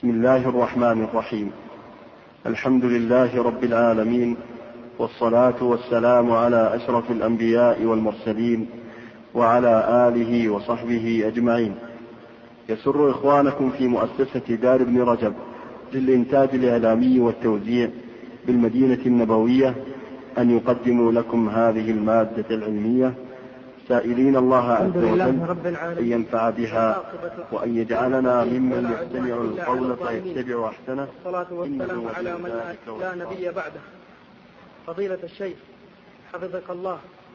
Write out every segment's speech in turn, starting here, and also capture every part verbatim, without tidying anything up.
بسم الله الرحمن الرحيم. الحمد لله رب العالمين، والصلاة والسلام على أشرف الأنبياء والمرسلين وعلى آله وصحبه أجمعين. يسر إخوانكم في مؤسسة دار ابن رجب للإنتاج الإعلامي والتوزيع بالمدينة النبوية أن يقدموا لكم هذه المادة العلمية، سائلين الله عز وجل أن ينفع بها وأن يجعلنا ممن يستمع القول فيتبع أحسنه. الصلاة والسلام على من لا نبي بعده. فضيلة الشيخ حفظك الله،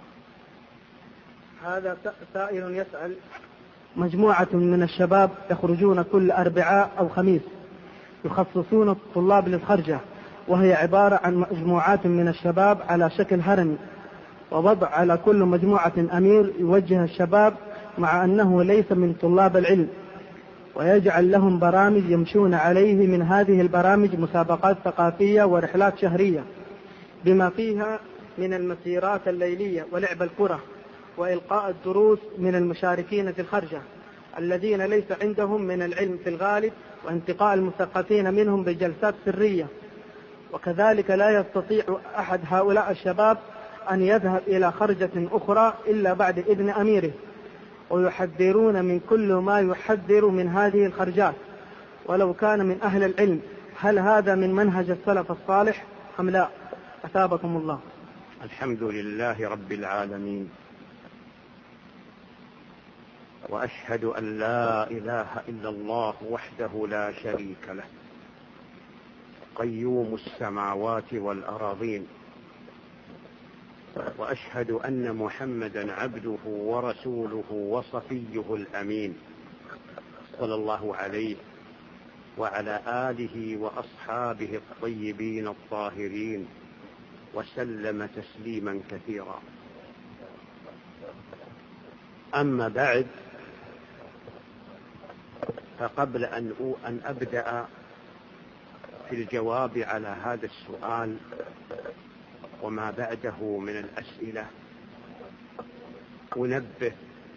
هذا سائل يسأل: مجموعة من الشباب يخرجون كل أربعاء أو خميس يخصصون الطلاب للخرجة، وهي عبارة عن مجموعات من الشباب على شكل هرمي، ووضع على كل مجموعة أمير يوجه الشباب مع أنه ليس من طلاب العلم، ويجعل لهم برامج يمشون عليه. من هذه البرامج مسابقات ثقافية ورحلات شهرية بما فيها من المسيرات الليلية ولعب الكرة وإلقاء الدروس من المشاركين في الخرجة الذين ليس عندهم من العلم في الغالب، وانتقاء المثقفين منهم بجلسات سرية. وكذلك لا يستطيع أحد هؤلاء الشباب أن يذهب إلى خرجة أخرى إلا بعد إذن أميره، ويحذرون من كل ما يحذر من هذه الخرجات ولو كان من أهل العلم. هل هذا من منهج السلف الصالح أم لا؟ أثابكم الله. الحمد لله رب العالمين، وأشهد أن لا إله إلا الله وحده لا شريك له، قيوم السماوات والأراضين، وأشهد أن محمدا عبده ورسوله وصفيه الأمين، صلى الله عليه وعلى آله وأصحابه الطيبين الطاهرين وسلم تسليما كثيرا. أما بعد، فقبل أن أبدأ في الجواب على هذا السؤال وما بعده من الأسئلة، أنبه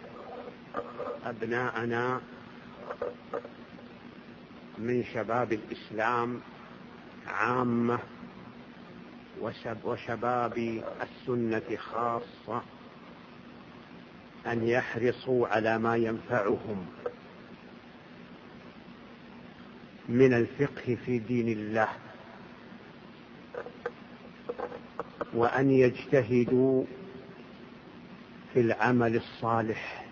أبناءنا من شباب الإسلام عامة وشباب السنة خاصة أن يحرصوا على ما ينفعهم من الفقه في دين الله، وأن يجتهدوا في العمل الصالح،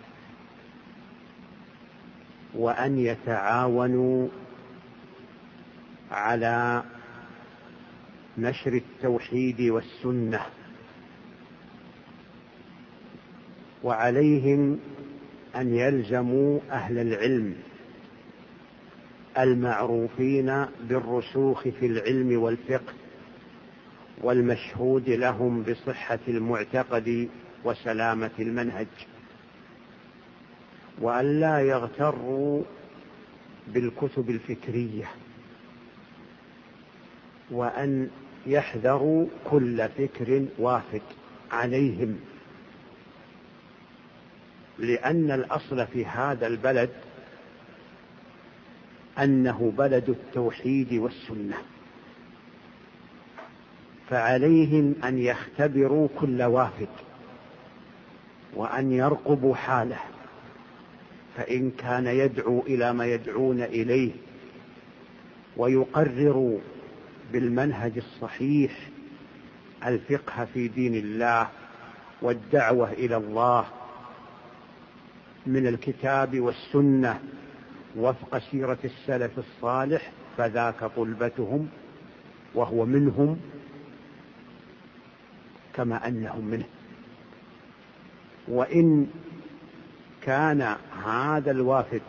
وأن يتعاونوا على نشر التوحيد والسنة، وعليهم أن يلزموا أهل العلم المعروفين بالرسوخ في العلم والفقه والمشهود لهم بصحة المعتقد وسلامة المنهج، وأن لا يغتروا بالكتب الفكرية، وأن يحذروا كل فكر وافد عليهم، لأن الأصل في هذا البلد أنه بلد التوحيد والسنة، فعليهم أن يختبروا كل وافد وأن يرقبوا حاله، فإن كان يدعو إلى ما يدعون إليه ويقرروا بالمنهج الصحيح الفقه في دين الله والدعوة إلى الله من الكتاب والسنة وفق سيرة السلف الصالح، فذاك طلبتهم وهو منهم كما أنهم منه. وإن كان هذا الوافد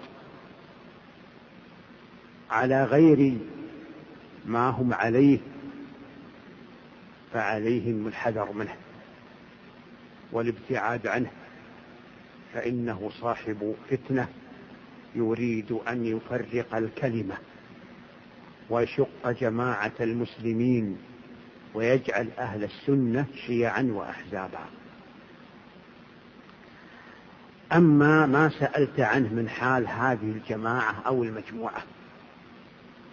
على غير ما هم عليه فعليهم الحذر منه والابتعاد عنه، فإنه صاحب فتنة يريد أن يفرق الكلمة ويشق جماعة المسلمين ويجعل أهل السنة شيعا وأحزابا. أما ما سألت عنه من حال هذه الجماعة أو المجموعة،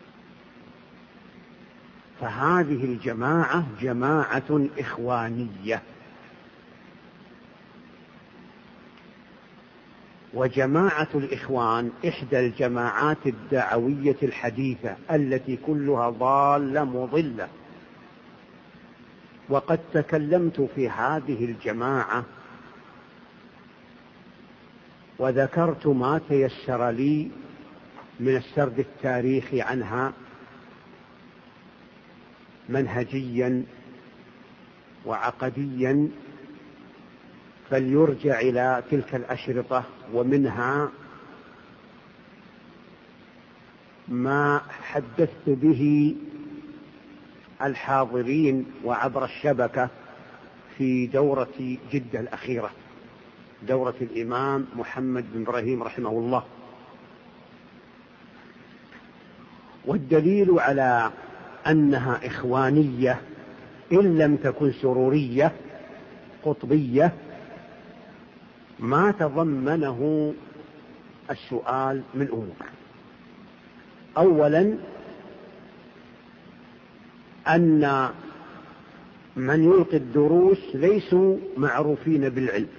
فهذه الجماعة جماعة إخوانية. وجماعة الإخوان إحدى الجماعات الدعوية الحديثة التي كلها ضالة مضلة. وقد تكلمت في هذه الجماعة وذكرت ما تيسر لي من السرد التاريخي عنها منهجيا وعقديا، فليرجع إلى تلك الأشرطة، ومنها ما حدثت به الحاضرين وعبر الشبكة في دورة جدة الأخيرة، دورة الإمام محمد بن إبراهيم رحمه الله. والدليل على أنها إخوانية إن لم تكن سرورية قطبية ما تضمنه السؤال من أمور. أولا أن من يلقي الدروس ليسوا معروفين بالعلم.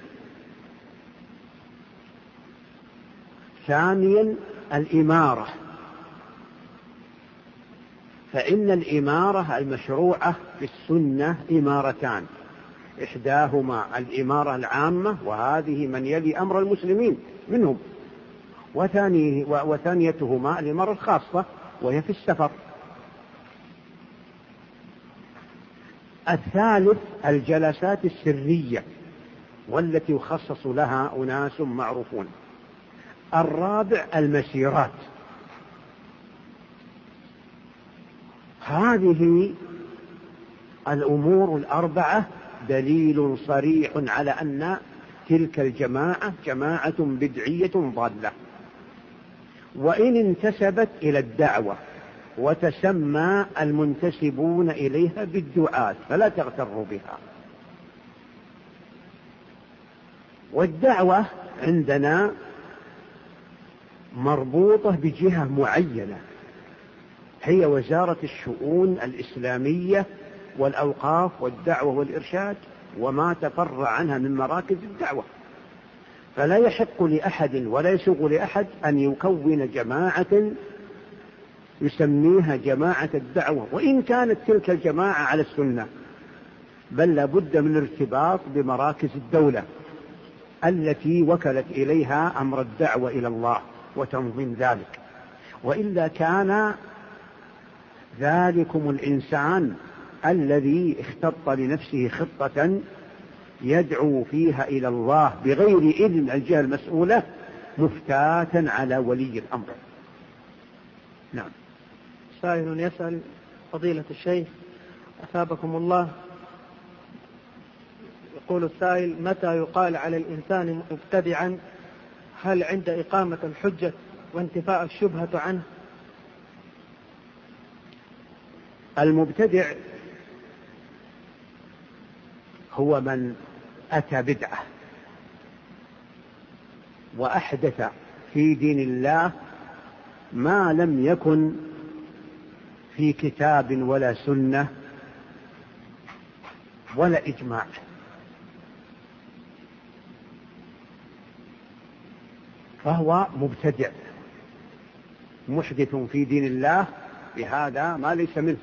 ثانيا الإمارة، فإن الإمارة المشروعة في السنة إمارتان، إحداهما الإمارة العامة وهذه من يلي أمر المسلمين منهم، وثانيه وثانيتهما الإمارة الخاصة وهي في السفر. الثالث الجلسات السرية والتي يخصص لها أناس معروفون. الرابع المسيرات. هذه الأمور الأربعة دليل صريح على أن تلك الجماعة جماعة بدعية ضالة، وإن انتسبت إلى الدعوة وتسمى المنتسبون إليها بالدعاة فلا تغتروا بها. والدعوة عندنا مربوطة بجهة معينة هي وزارة الشؤون الإسلامية والأوقاف والدعوة والإرشاد وما تفرع عنها من مراكز الدعوة، فلا يحق لأحد ولا يسوغ لأحد أن يكون جماعة يسميها جماعة الدعوة وإن كانت تلك الجماعة على السنة، بل لابد من ارتباط بمراكز الدولة التي وكلت إليها أمر الدعوة إلى الله وتنظيم ذلك، وإلا كان ذلكم الإنسان الذي اختط لنفسه خطة يدعو فيها إلى الله بغير إذن الجهة المسؤولة مفتاتا على ولي الأمر. نعم. سائل يسأل: فضيلة الشيخ أثابكم الله، يقول السائل: متى يقال على الإنسان مبتدعا؟ هل عند إقامة الحجة وانتفاء الشبهة عنه؟ المبتدع هو من أتى بدعة وأحدث في دين الله ما لم يكن في كتاب ولا سنة ولا إجماع، فهو مبتدع محدث في دين الله بهذا ما ليس منه.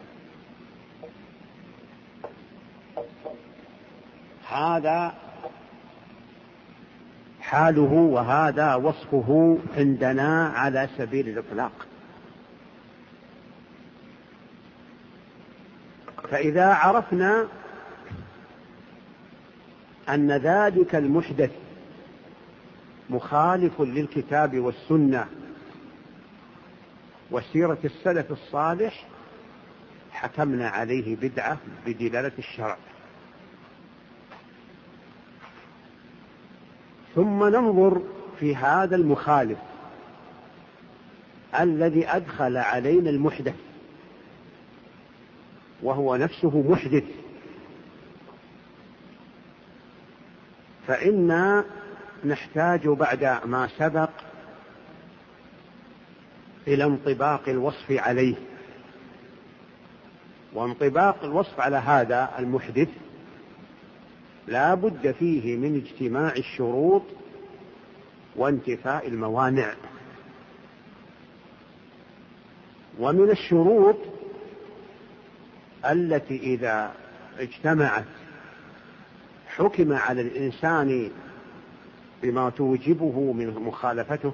هذا حاله وهذا وصفه عندنا على سبيل الإطلاق. فإذا عرفنا أن ذلك المحدث مخالف للكتاب والسنة وسيرة السلف الصالح حكمنا عليه بدعة بدلالة الشرع، ثم ننظر في هذا المخالف الذي أدخل علينا المحدث وهو نفسه محدث، فإنا نحتاج بعد ما سبق إلى انطباق الوصف عليه، وانطباق الوصف على هذا المحدث لا بد فيه من اجتماع الشروط وانتفاء الموانع. ومن الشروط التي إذا اجتمعت حكم على الإنسان بما توجبه من مخالفته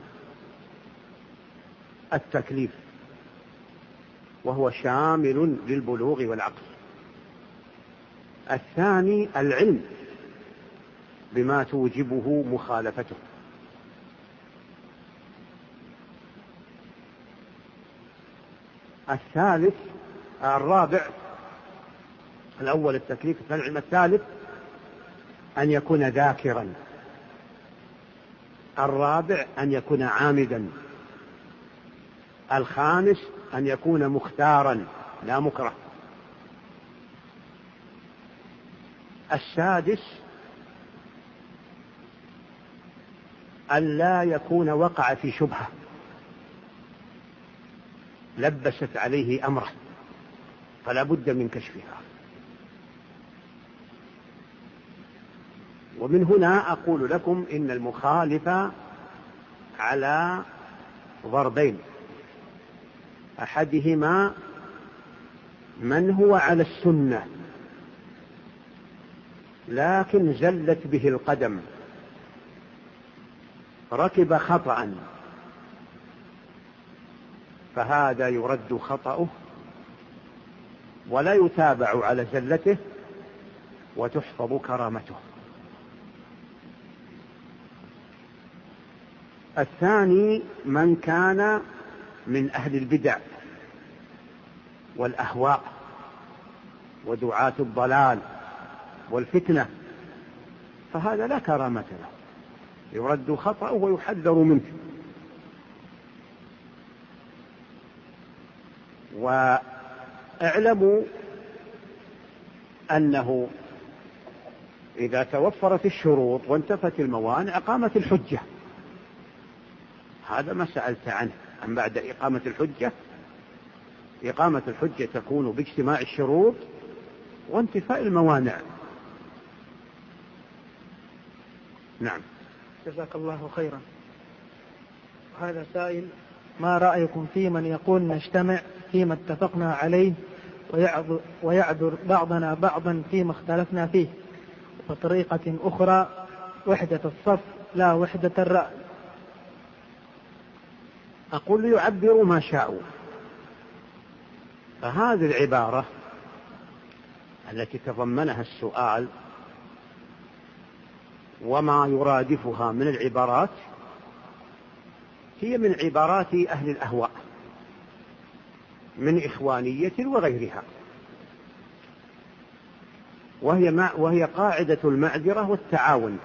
التكليف، وهو شامل للبلوغ والعقل. الثاني العلم بما توجبه مخالفته. الثالث الرابع الأول التكليف، الثاني العلم، الثالث أن يكون ذاكرا، الرابع أن يكون عامدا، الخامس أن يكون مختارا لا مكره، السادس أن لا يكون وقع في شبهة لبست عليه أمره فلا بد من كشفها. ومن هنا أقول لكم إن المخالف على ضربين، أحدهما من هو على السنة لكن زلت به القدم، ركب خطأ، فهذا يرد خطأه ولا يتابع على زلته وتحفظ كرامته. الثاني من كان من أهل البدع والأهواء ودعاة الضلال والفتنة، فهذا لا كرامة له، يرد خطأه ويحذر منه. واعلموا أنه إذا توفرت الشروط وانتفت الموانع قامت الحجة. هذا ما سألت عنه. أم بعد إقامة الحجة، إقامة الحجة تكون باجتماع الشروط وانتفاء الموانع. نعم. جزاك الله خيرا. هذا سائل: ما رأيكم في من يقول نجتمع فيما اتفقنا عليه ويعذر بعضنا بعضا فيما اختلفنا فيه، وطريقة أخرى وحدة الصف لا وحدة الرأي؟ أقول يعبروا ما شاءوا. فهذه العبارة التي تضمنها السؤال وما يرادفها من العبارات هي من عبارات أهل الأهواء من إخوانية وغيرها، وهي, مع وهي قاعدة المعذرة والتعاون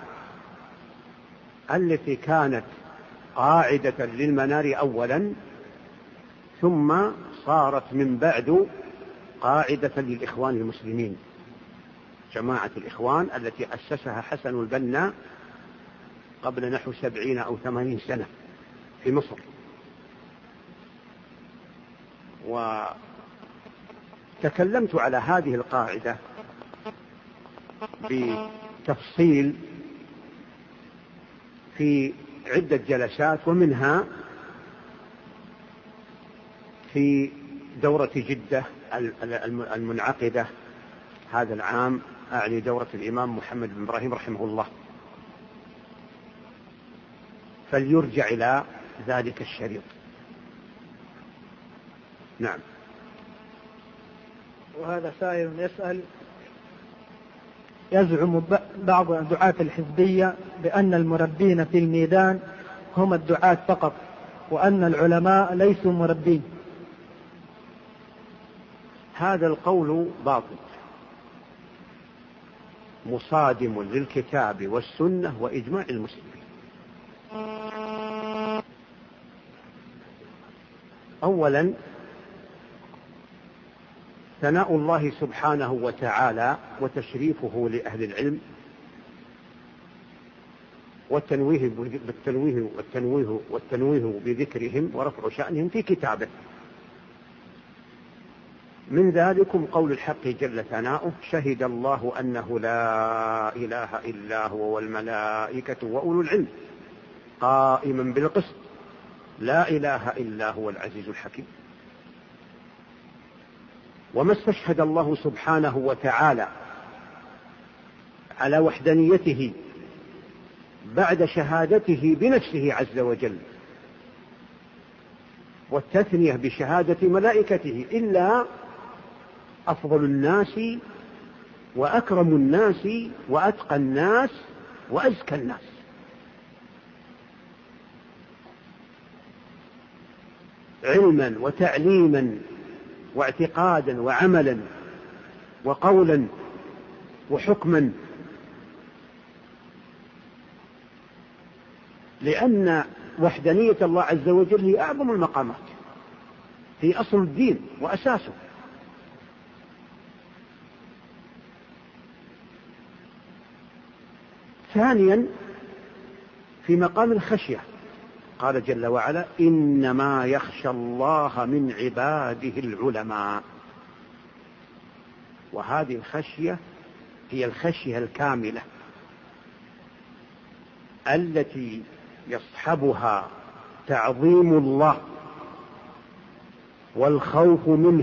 التي كانت قاعدة للمنار أولا، ثم صارت من بعد قاعدة للإخوان المسلمين، جماعة الإخوان التي أسسها حسن البنا قبل نحو سبعين أو ثمانين سنة في مصر. وتكلمت على هذه القاعدة بتفصيل في عدة جلسات، ومنها في دورة جدة المنعقدة هذا العام، أعني دورة الإمام محمد بن إبراهيم رحمه الله، فليرجع إلى ذلك الشريط. نعم. وهذا سائل يسأل: يزعم بعض دعاة الحزبية بأن المربين في الميدان هم الدعاة فقط، وأن العلماء ليسوا مربين. هذا القول باطل مصادم للكتاب والسنة وإجماع المسلمين. أولا، ثناء الله سبحانه وتعالى وتشريفه لأهل العلم والتنويه بالتنويه والتنويه والتنويه بذكرهم ورفع شأنهم في كتابه، من ذلكم قول الحق جل ثناؤه: شهد الله أنه لا إله إلا هو والملائكة وأولو العلم قائما بالقسط لا إله إلا هو العزيز الحكيم. وما استشهد الله سبحانه وتعالى على وحدانيته بعد شهادته بنفسه عز وجل والتثنية بشهادة ملائكته إلا أفضل الناس وأكرم الناس وأتقى الناس وأزكى الناس. علما وتعليما واعتقادا وعملا وقولا وحكما، لأن وحدانية الله عز وجل هي أعظم المقامات، هي أصل الدين وأساسه. ثانيا في مقام الخشية قال جل وعلا: إنما يخشى الله من عباده العلماء. وهذه الخشية هي الخشية الكاملة التي يصحبها تعظيم الله والخوف منه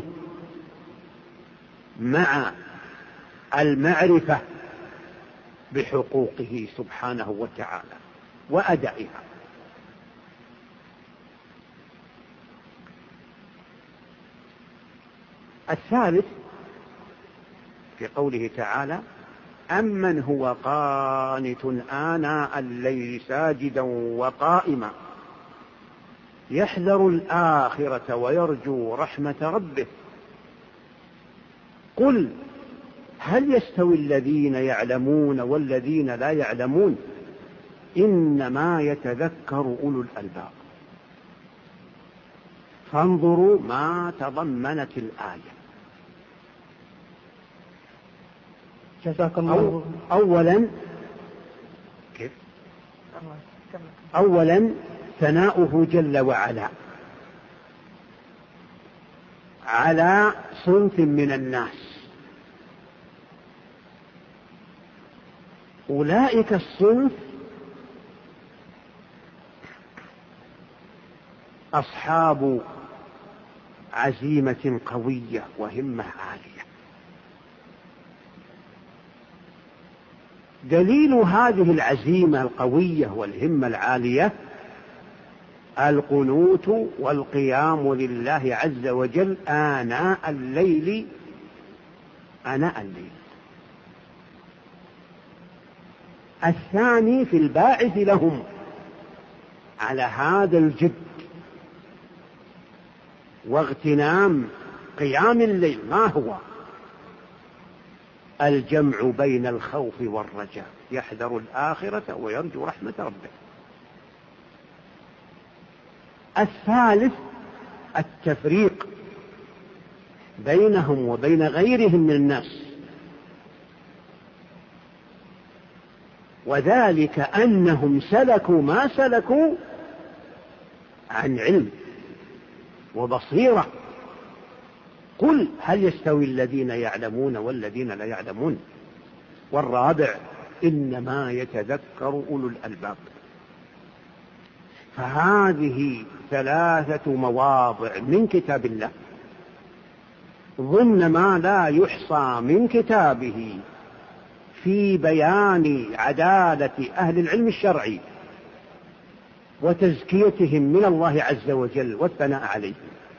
مع المعرفة بحقوقه سبحانه وتعالى وأدائها. الثالث في قوله تعالى: أمن هو قانت آناء الليل ساجدا وقائما يحذر الآخرة ويرجو رحمة ربه قل هل يستوي الذين يعلمون والذين لا يعلمون إنما يتذكر أولو الألباب. فانظروا ما تضمنت الآية. جزاكم أو الله. أولا كيف؟ أولا ثناؤه جل وعلا على صنف من الناس، أولئك الصنف أصحاب عزيمة قوية وهمة عالية. دليل هذه العزيمة القوية والهمة العالية القنوت والقيام لله عز وجل آناء الليل آناء الليل. الثاني في الباعث لهم على هذا الجد واغتنام قيام الليل ما هو؟ الجمع بين الخوف والرجاء، يحذر الآخرة ويرجو رحمة ربه. الثالث التفريق بينهم وبين غيرهم من الناس، وذلك أنهم سلكوا ما سلكوا عن علم وبصيرة. قل هل يستوي الذين يعلمون والذين لا يعلمون. والرابع إنما يتذكر أولو الألباب. فهذه ثلاثة مواضع من كتاب الله ضمن ما لا يحصى من كتابه في بيان عدالة أهل العلم الشرعي وتزكيتهم من الله عز وجل والثناء عليهم.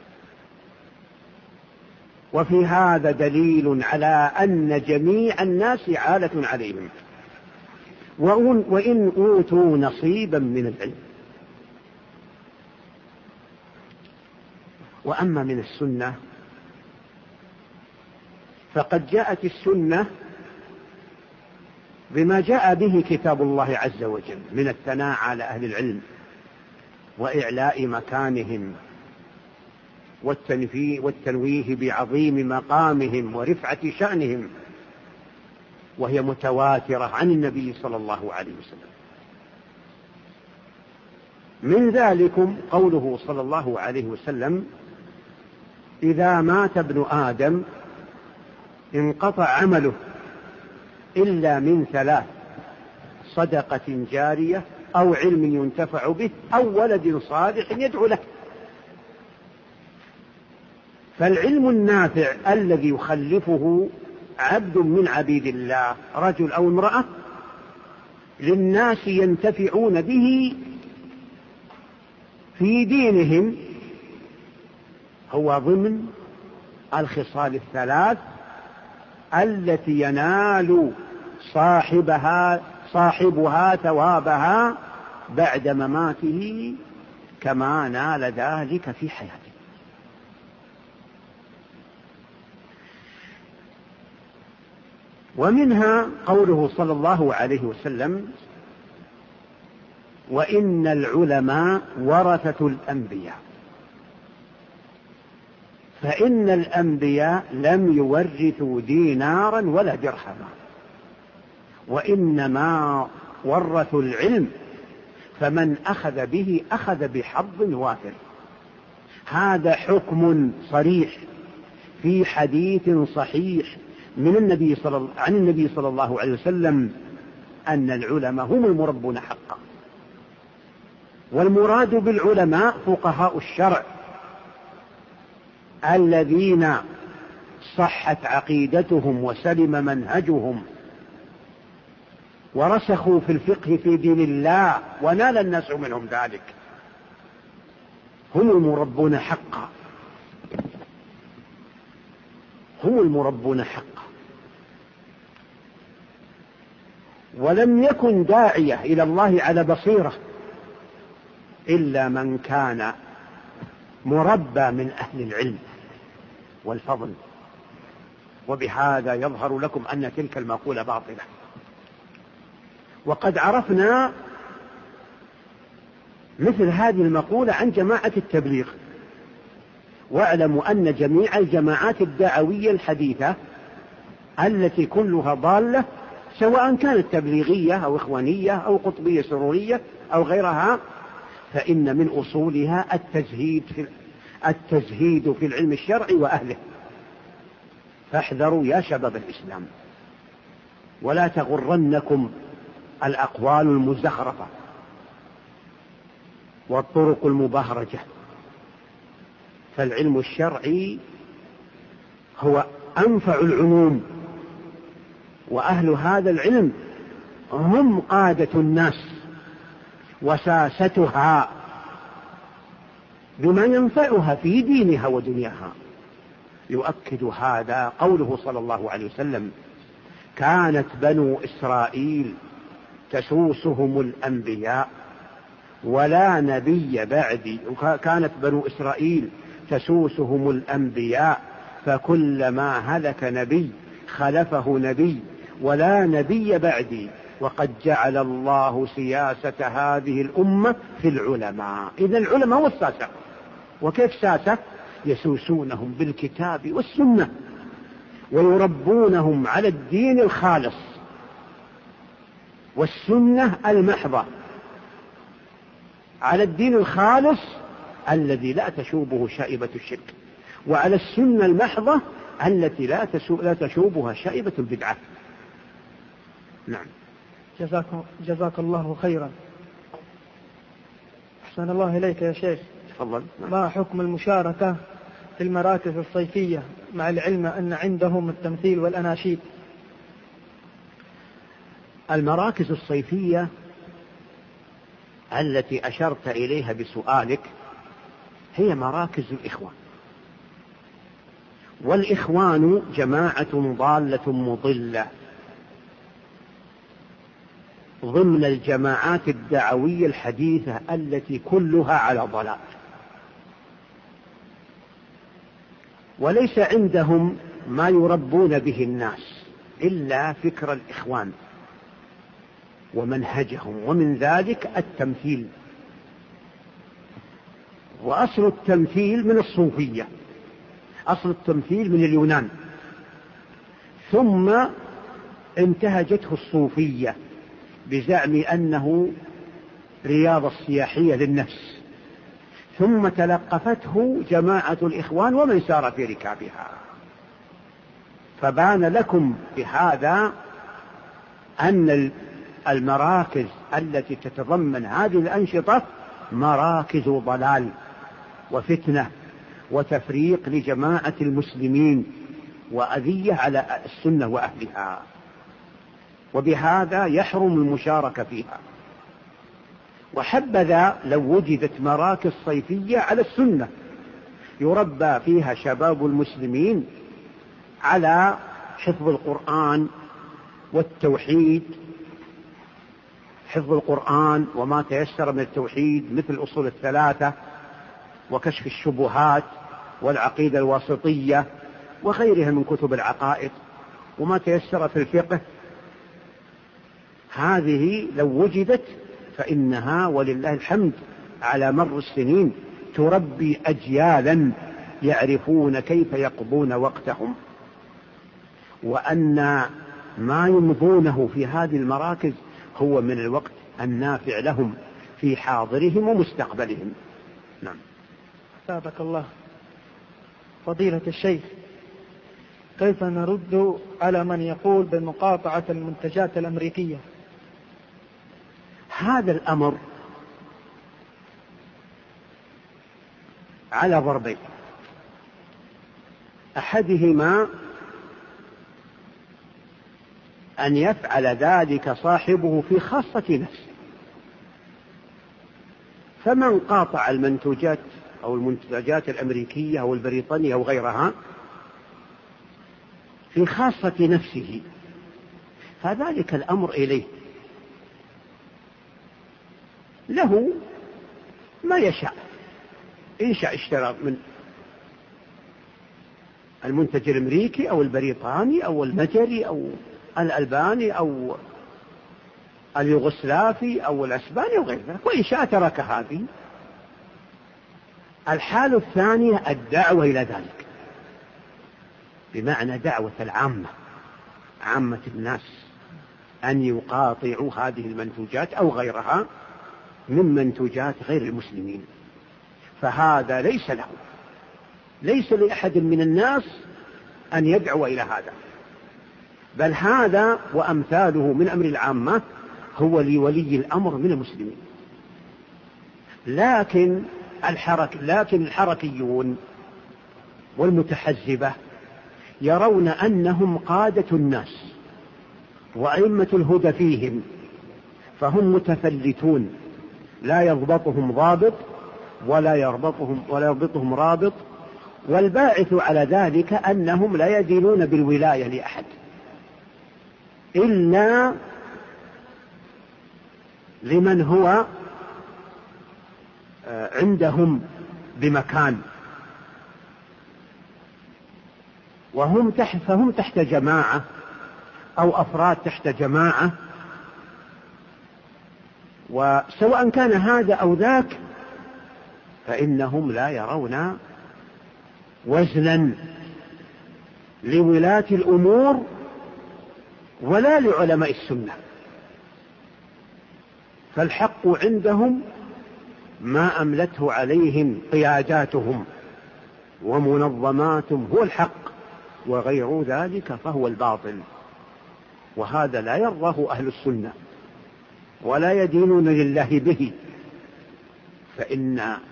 وفي هذا دليل على أن جميع الناس عالة عليهم وإن أوتوا نصيبا من العلم. وأما من السنة فقد جاءت السنة بما جاء به كتاب الله عز وجل من الثناء على أهل العلم وإعلاء مكانهم والتنويه بعظيم مقامهم ورفعة شأنهم، وهي متواترة عن النبي صلى الله عليه وسلم. من ذلكم قوله صلى الله عليه وسلم: إذا مات ابن آدم انقطع عمله إلا من ثلاث: صدقة جارية أو علم ينتفع به أو ولد صالح يدعو له. فالعلم النافع الذي يخلفه عبد من عبيد الله، رجل أو امرأة، للناس ينتفعون به في دينهم، هو ضمن الخصال الثلاث التي ينال صاحبها صاحبها ثوابها بعد مماته كما نال ذلك في حياته. ومنها قوله صلى الله عليه وسلم: وإن العلماء ورثة الأنبياء، فإن الأنبياء لم يورثوا دينارا ولا درهما، وإنما ورثوا العلم، فمن أخذ به أخذ بحظ وافر. هذا حكم صريح في حديث صحيح من النبي صلى عن النبي صلى الله عليه وسلم أن العلماء هم المربون حقا. والمراد بالعلماء فقهاء الشرع الذين صحت عقيدتهم وسلم منهجهم ورسخوا في الفقه في دين الله ونال الناس منهم ذلك، هم المربون حقا، هم المربون حقا. ولم يكن داعية إلى الله على بصيرة إلا من كان مربى من أهل العلم والفضل. وبهذا يظهر لكم أن تلك المقولة باطلة. وقد عرفنا مثل هذه المقولة عن جماعة التبليغ. واعلموا أن جميع الجماعات الدعوية الحديثة التي كلها ضالة، سواء كانت تبليغية أو إخوانية أو قطبية سرورية أو غيرها، فإن من أصولها التزهيد في التزهيد في العلم الشرعي وأهله. فاحذروا يا شباب الإسلام، ولا تغرنكم الأقوال المزخرفة والطرق المبهرجة، فالعلم الشرعي هو أنفع العلوم، وأهل هذا العلم هم قادة الناس وساستها بما ينفعها في دينها ودنياها. يؤكد هذا قوله صلى الله عليه وسلم: كانت بنو إسرائيل تسوسهم الأنبياء ولا نبي بعدي، كانت بنو إسرائيل تسوسهم الأنبياء فكلما هلك نبي خلفه نبي ولا نبي بعدي، وقد جعل الله سياسة هذه الأمة في العلماء. إذن العلماء هو الساسة. وكيف ساسة؟ يسوسونهم بالكتاب والسنة ويربونهم على الدين الخالص والسنة المحضة، على الدين الخالص الذي لا تشوبه شائبة الشرك، وعلى السنة المحضة التي لا لا تشوبها شائبة البدعة. نعم. جزاك, جزاك الله خيرا. أحسن الله إليك يا شيخ. تفضل. ما حكم المشاركة في المراكز الصيفية مع العلم أن عندهم التمثيل والأناشيد؟ المراكز الصيفية التي أشرت إليها بسؤالك هي مراكز الإخوان، والإخوان جماعة ضالة مضلة ضمن الجماعات الدعوية الحديثة التي كلها على ضلال، وليس عندهم ما يربون به الناس إلا فكر الإخوان ومنهجهم، ومن ذلك التمثيل. وأصل التمثيل من الصوفية، أصل التمثيل من اليونان، ثم انتهجته الصوفية بزعم أنه رياضة سياحية للنفس، ثم تلقفته جماعة الإخوان ومن سار في ركابها. فبان لكم بهذا أن المراكز التي تتضمن هذه الأنشطة مراكز ضلال وفتنة وتفريق لجماعة المسلمين وأذية على السنة وأهلها، وبهذا يحرم المشاركة فيها. وحبذا لو وجدت مراكز صيفية على السنة يربى فيها شباب المسلمين على حفظ القرآن والتوحيد، حفظ القرآن وما تيسر من التوحيد مثل الأصول الثلاثة وكشف الشبهات والعقيدة الواسطية وغيرها من كتب العقائد وما تيسر في الفقه. هذه لو وجدت فإنها ولله الحمد على مر السنين تربي أجيالا يعرفون كيف يقضون وقتهم، وأن ما يمضونه في هذه المراكز هو من الوقت النافع لهم في حاضرهم ومستقبلهم. نعم. سابق الله. فضيلة الشيخ، كيف نرد على من يقول بمقاطعة المنتجات الأمريكية؟ هذا الأمر على ضربين، أحدهما أن يفعل ذلك صاحبه في خاصة نفسه، فمن قاطع المنتوجات أو المنتجات الأمريكية أو البريطانية أو غيرها في خاصة نفسه فذلك الأمر إليه، له ما يشاء. إن شاء اشترى من المنتج الأمريكي أو البريطاني أو المجري أو الألباني أو اليوغوسلافي أو الأسباني وغير ذلك، وإن شاء ترك هذه. الحالة الثانية الدعوة إلى ذلك، بمعنى دعوة العامة، عامة الناس أن يقاطعوا هذه المنتوجات أو غيرها من منتوجات غير المسلمين، فهذا ليس له، ليس لأحد من الناس أن يدعو إلى هذا، بل هذا وأمثاله من أمر العامة هو لولي الأمر من المسلمين. لكن الحرك لكن الحركيون والمتحزبة يرون أنهم قادة الناس وأئمة الهدى فيهم، فهم متفلتون لا يضبطهم ضابط ولا يربطهم ولا يربطهم رابط، والباعث على ذلك أنهم لا يدينون بالولاية لأحد إلا لمن هو عندهم بمكان، وهم تحت فهم تحت جماعة أو أفراد تحت جماعة، وسواء كان هذا أو ذاك فإنهم لا يرون وزنا لولاة الأمور ولا لعلماء السنة، فالحق عندهم ما أملته عليهم قياداتهم ومنظماتهم هو الحق، وغير ذلك فهو الباطل، وهذا لا يرضاه أهل السنة ولا يدينون لله به. فإن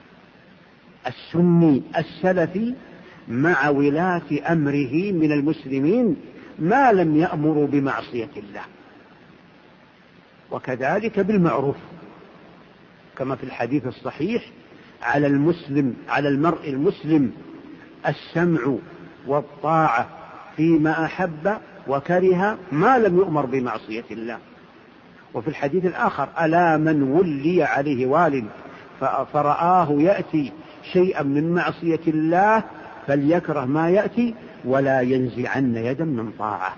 السني السلفي مع ولاة أمره من المسلمين ما لم يأمروا بمعصية الله، وكذلك بالمعروف، كما في الحديث الصحيح على المسلم على المرء المسلم السمع والطاعة فيما أحب وكره ما لم يؤمر بمعصية الله. وفي الحديث الآخر ألا من ولي عليه وال فرآه يأتي شيئا من معصية الله فليكره ما يأتي ولا ينزعن يدا من طاعة.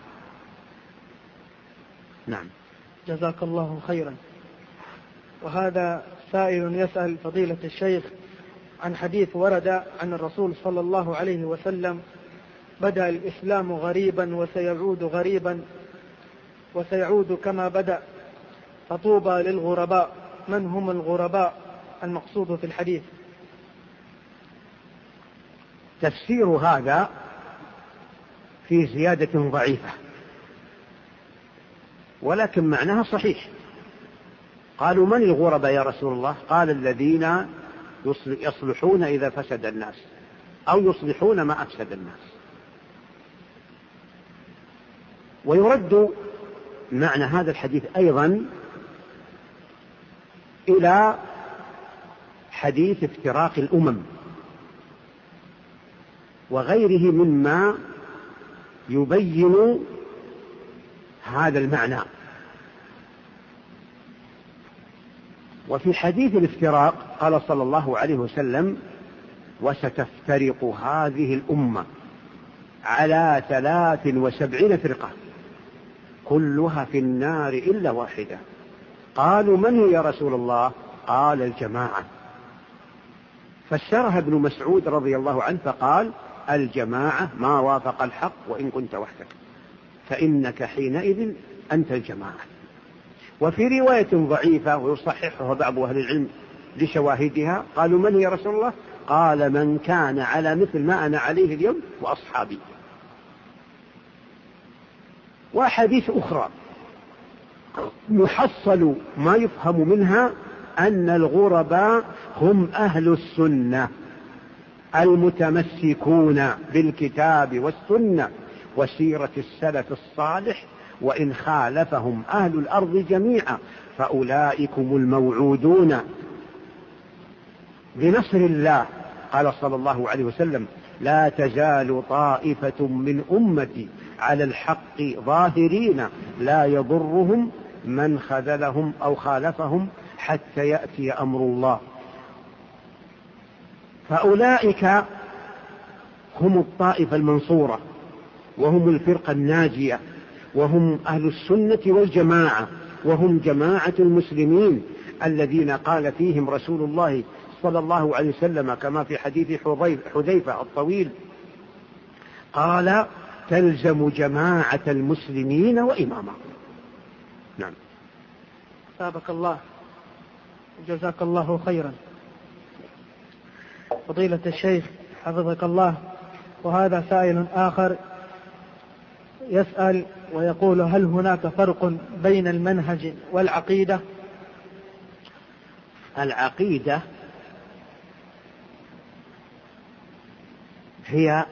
نعم. جزاك الله خيرا. وهذا سائل يسأل فضيلة الشيخ عن حديث ورد عن الرسول صلى الله عليه وسلم: بدأ الإسلام غريبا وسيعود غريبا وسيعود كما بدأ، فطوبى للغرباء. من هم الغرباء المقصود في الحديث؟ تفسير هذا في زيادة ضعيفة ولكن معناها صحيح. قالوا من الغرباء يا رسول الله؟ قال الذين يصلحون إذا فسد الناس أو يصلحون ما أفسد الناس. ويرد معنى هذا الحديث أيضا إلى حديث افتراق الأمم وغيره مما يبين هذا المعنى. وفي حديث الافتراق قال صلى الله عليه وسلم: وستفترق هذه الأمة على ثلاث وسبعين فرقة كلها في النار إلا واحدة. قالوا من هي يا رسول الله؟ قال: الجماعة. فسرها ابن مسعود رضي الله عنه فقال: الجماعة ما وافق الحق وإن كنت وحدك، فإنك حينئذ أنت الجماعة. وفي رواية ضعيفة ويصححها بعض أهل العلم لشواهدها قالوا من هي يا رسول الله؟ قال: من كان على مثل ما أنا عليه اليوم وأصحابي. وحديث أخرى محصل ما يفهم منها أن الغرباء هم أهل السنة المتمسكون بالكتاب والسنة وسيرة السلف الصالح، وإن خالفهم أهل الأرض جميعا فأولئكم الموعودون بنصر الله. قال صلى الله عليه وسلم: لا تزال طائفة من أمتي على الحق ظاهرين لا يضرهم من خذلهم أو خالفهم حتى يأتي أمر الله. فأولئك هم الطائفة المنصورة وهم الفرقة الناجية وهم أهل السنة والجماعة وهم جماعة المسلمين الذين قال فيهم رسول الله صلى الله عليه وسلم كما في حديث حذيفة الطويل قال: تلزم جماعة المسلمين وإمامهم. نعم. سابق الله جزاك الله خيرا. فضيلة الشيخ حفظك الله، وهذا سائل آخر يسأل ويقول: هل هناك فرق بين المنهج والعقيدة؟ العقيدة هي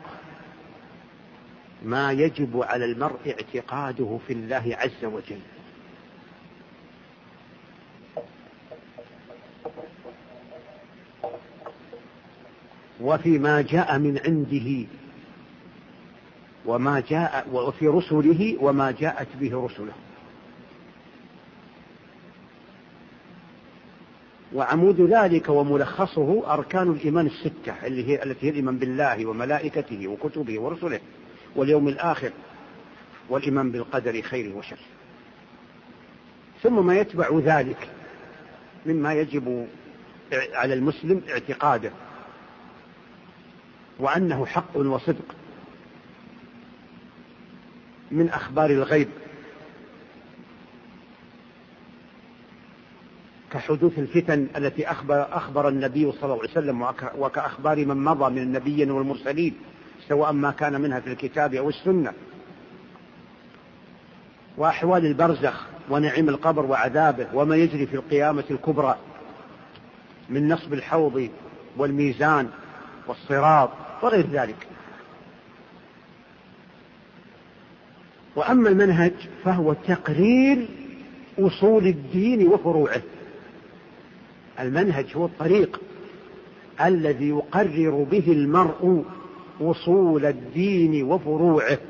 ما يجب على المرء اعتقاده في الله عز وجل، وفيما جاء من عنده وما جاء وفي رسله وما جاءت به رسله. وعمود ذلك وملخصه أركان الإيمان الستة اللي هي التي هي الإيمان بالله وملائكته وكتبه ورسله واليوم الآخر والإيمان بالقدر خيره وشره، ثم ما يتبع ذلك مما يجب على المسلم اعتقاده وأنه حق وصدق من أخبار الغيب كحدوث الفتن التي أخبر, أخبر النبي صلى الله عليه وسلم وكأخبار من مضى من النبيين والمرسلين سواء ما كان منها في الكتاب أو السنة، وأحوال البرزخ ونعيم القبر وعذابه وما يجري في القيامة الكبرى من نصب الحوض والميزان والصراط وغير ذلك. وأما المنهج فهو تقرير أصول الدين وفروعه. المنهج هو الطريق الذي يقرر به المرء أصول الدين وفروعه،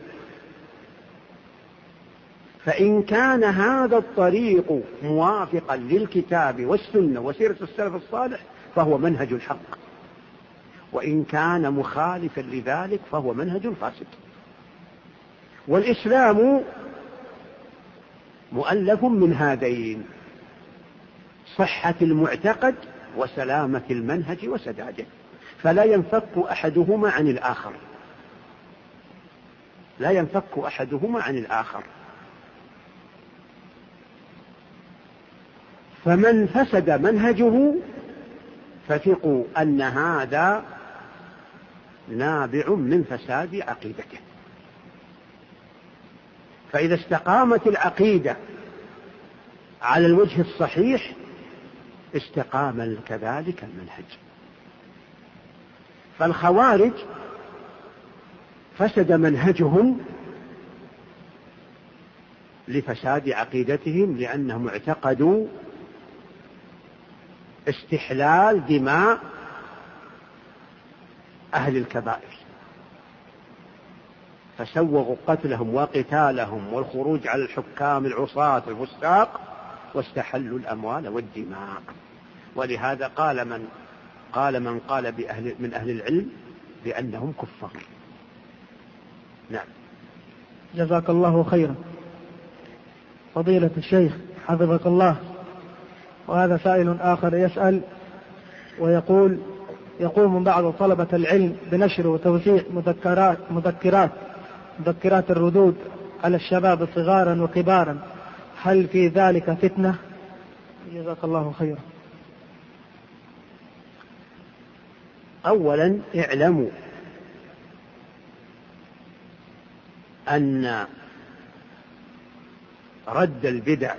فإن كان هذا الطريق موافقا للكتاب والسنة وسيرة السلف الصالح فهو منهج الحق، وإن كان مخالفا لذلك فهو منهج فاسد. والإسلام مؤلف من هذين: صحة المعتقد وسلامة المنهج وسداده، فلا ينفك أحدهما عن الآخر، لا ينفك أحدهما عن الآخر. فمن فسد منهجه فثقوا أن هذا نابع من فساد عقيدته. فإذا استقامت العقيدة على الوجه الصحيح استقام كذلك المنهج. فالخوارج فسد منهجهم لفساد عقيدتهم، لأنهم اعتقدوا استحلال دماء أهل الكبائر، فسوغوا قتلهم وقتالهم والخروج على الحكام العصاة الفساق، واستحلوا الأموال والدماء. ولهذا قال من قال من قال بأهل من أهل العلم بأنهم كفار. نعم. جزاك الله خيرا. فضيلة الشيخ حفظك الله، وهذا سائل آخر يسأل ويقول: يقوم بعض طلبة العلم بنشر وتوزيع مذكرات مذكرات مذكرات الردود على الشباب صغارا وكبارا، هل في ذلك فتنة؟ جزاك الله خيرا. أولا اعلموا أن رد البدع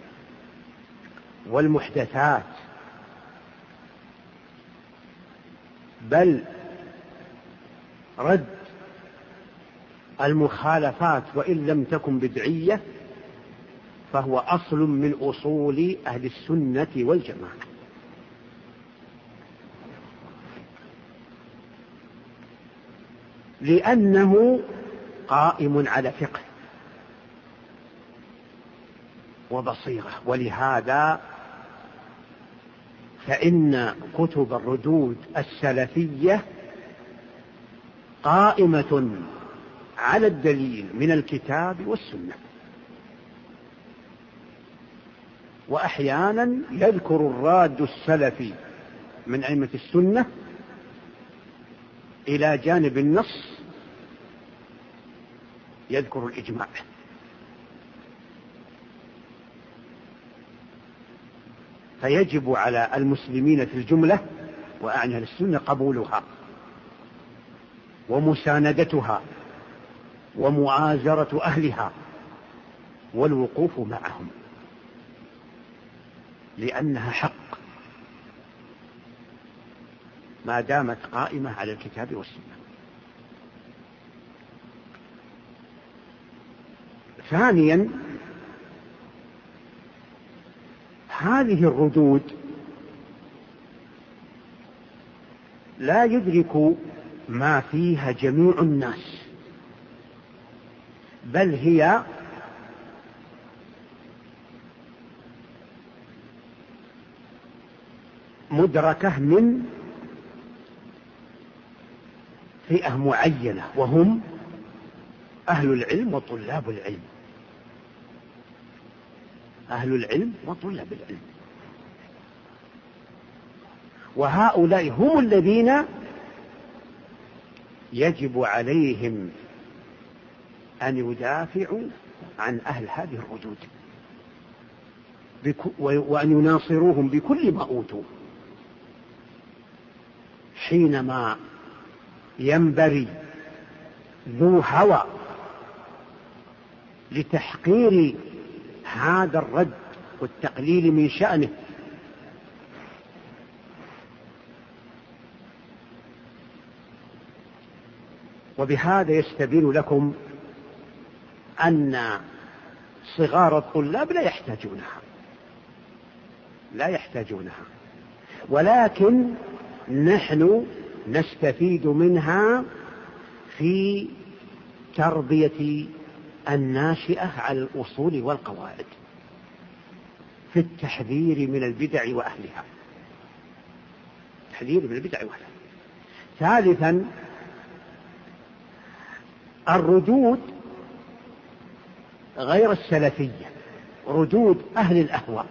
والمحدثات بل رد المخالفات وإن لم تكن بدعية فهو أصل من أصول أهل السنة والجماعة. لأنه قائم على فقه وبصيرة. ولهذا فإن كتب الردود السلفية قائمة على الدليل من الكتاب والسنة. وأحيانا يذكر الراد السلفي من أئمة السنة إلى جانب النص يذكر الإجماع. فيجب على المسلمين في الجملة وأعني السنة قبولها ومساندتها ومؤازرة أهلها والوقوف معهم، لأنها حق ما دامت قائمة على الكتاب والسنة. ثانيا هذه الردود لا يدرك ما فيها جميع الناس، بل هي مدركة من فئة معينة وهم أهل العلم وطلاب العلم. أهل العلم وطلاب العلم، وهؤلاء هم الذين يجب عليهم أن يدافعوا عن أهل هذه الردود وأن يناصروهم بكل ما أوتوا حينما ينبري ذو هوى لتحقير هذا الرد والتقليل من شأنه. وبهذا يستبين لكم أن صغار الطلاب لا يحتاجونها لا يحتاجونها ولكن نحن نستفيد منها في تربية الناشئة على الأصول والقواعد، في التحذير من البدع وأهلها تحذير من البدع وأهلها. ثالثا الردود غير السلفية، ردود أهل الأهواء،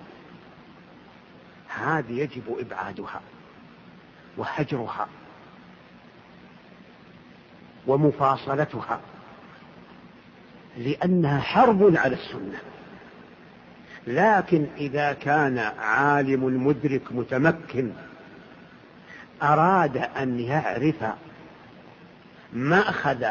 هذه يجب إبعادها وهجرها ومفاصلتها، لأنها حرب على السنة. لكن إذا كان عالم مدرك متمكن أراد أن يعرف مأخذ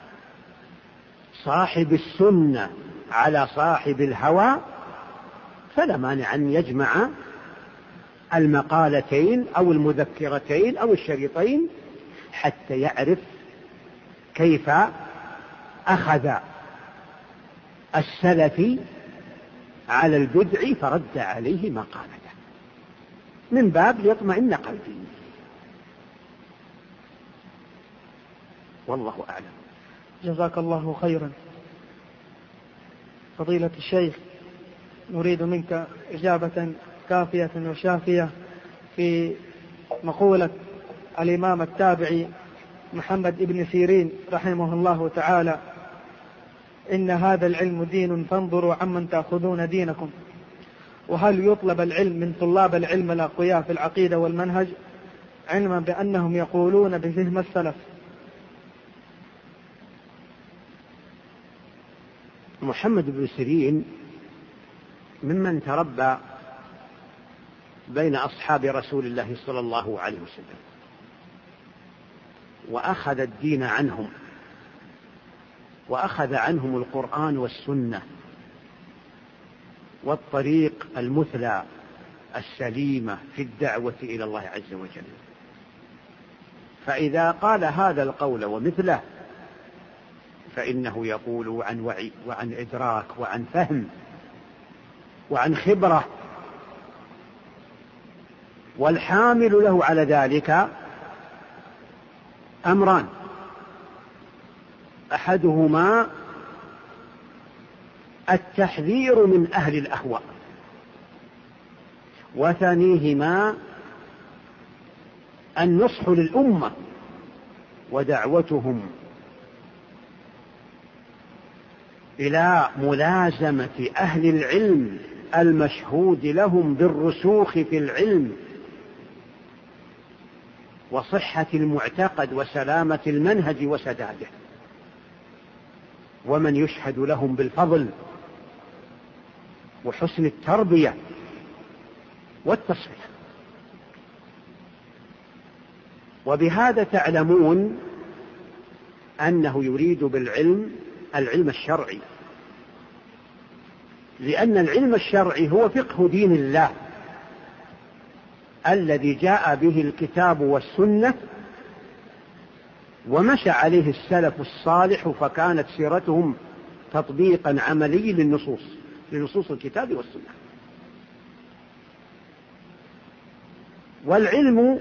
صاحب السنة على صاحب الهوى فلا مانع أن يجمع المقالتين أو المذكرتين أو الشريطين حتى يعرف كيف أخذ السلفي على البدع فرد عليه مقالته من باب ليطمئن قلبي. والله أعلم. جزاك الله خيرا. فضيلة الشيخ، نريد منك إجابة كافية وشافية في مقولة الإمام التابعي محمد بن سيرين رحمه الله تعالى: إن هذا العلم دين فانظروا عمن تأخذون دينكم. وهل يطلب العلم من طلاب العلم الأقوياء في العقيدة والمنهج، علما بأنهم يقولون بفهم السلف؟ محمد بن سيرين ممن تربى بين أصحاب رسول الله صلى الله عليه وسلم وأخذ الدين عنهم، وأخذ عنهم القرآن والسنة والطريق المثلى السليمة في الدعوة إلى الله عز وجل. فإذا قال هذا القول ومثله فإنه يقول عن وعي وعن إدراك وعن فهم وعن خبرة، والحامل له على ذلك أمران: أحدهما التحذير من أهل الأهواء، وثانيهما النصح للأمة ودعوتهم إلى ملازمة أهل العلم المشهود لهم بالرسوخ في العلم وصحة المعتقد وسلامة المنهج وسداده، ومن يشهد لهم بالفضل وحسن التربية والتصفية. وبهذا تعلمون أنه يريد بالعلم العلم الشرعي، لأن العلم الشرعي هو فقه دين الله الذي جاء به الكتاب والسنة ومشى عليه السلف الصالح، فكانت سيرتهم تطبيقا عملي للنصوص لنصوص الكتاب والسنة. والعلم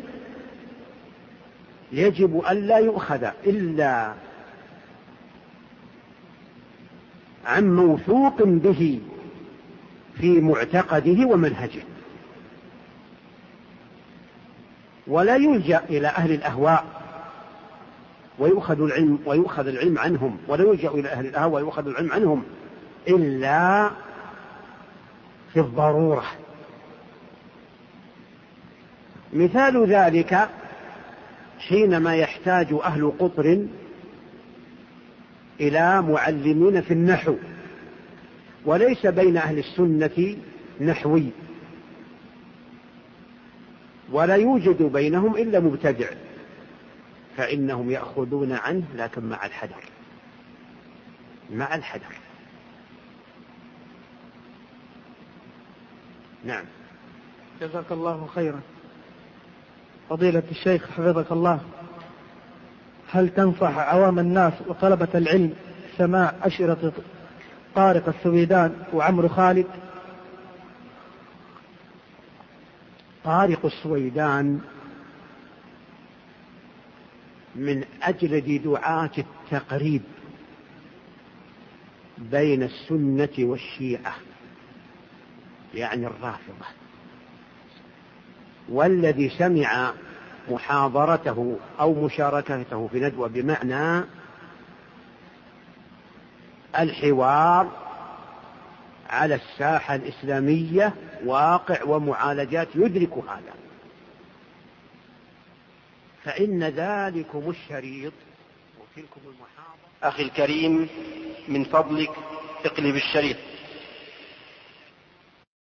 يجب أن لا يؤخذ إلا عن موثوق به في معتقده ومنهجه، ولا يلجأ إلى أهل الأهواء ويؤخذ العلم ويؤخذ العلم عنهم، ولا يلجأ إلى أهل الأهواء ويؤخذ العلم عنهم إلا في الضرورة. مثال ذلك حينما يحتاج أهل قطر إلى معلمين في النحو، وليس بين أهل السنة نحوي، ولا يوجد بينهم إلا مبتدع، فإنهم يأخذون عنه لكن مع الحذر مع الحذر. نعم. جزاك الله خيرا. فضيلة الشيخ حفظك الله، هل تنصح عوام الناس وطلبة العلم سماع أشرطة طارق السويدان وعمرو خالد؟ طارق السويدان من أجلد دعاة التقريب بين السنة والشيعة، يعني الرافضة، والذي سمع محاضرته أو مشاركته في ندوة بمعنى الحوار على الساحة الإسلامية واقع ومعالجات يدرك هذا، فإن ذلكم الشريط وتلكم المحاضرة. أخي الكريم، من فضلك اقلب الشريط.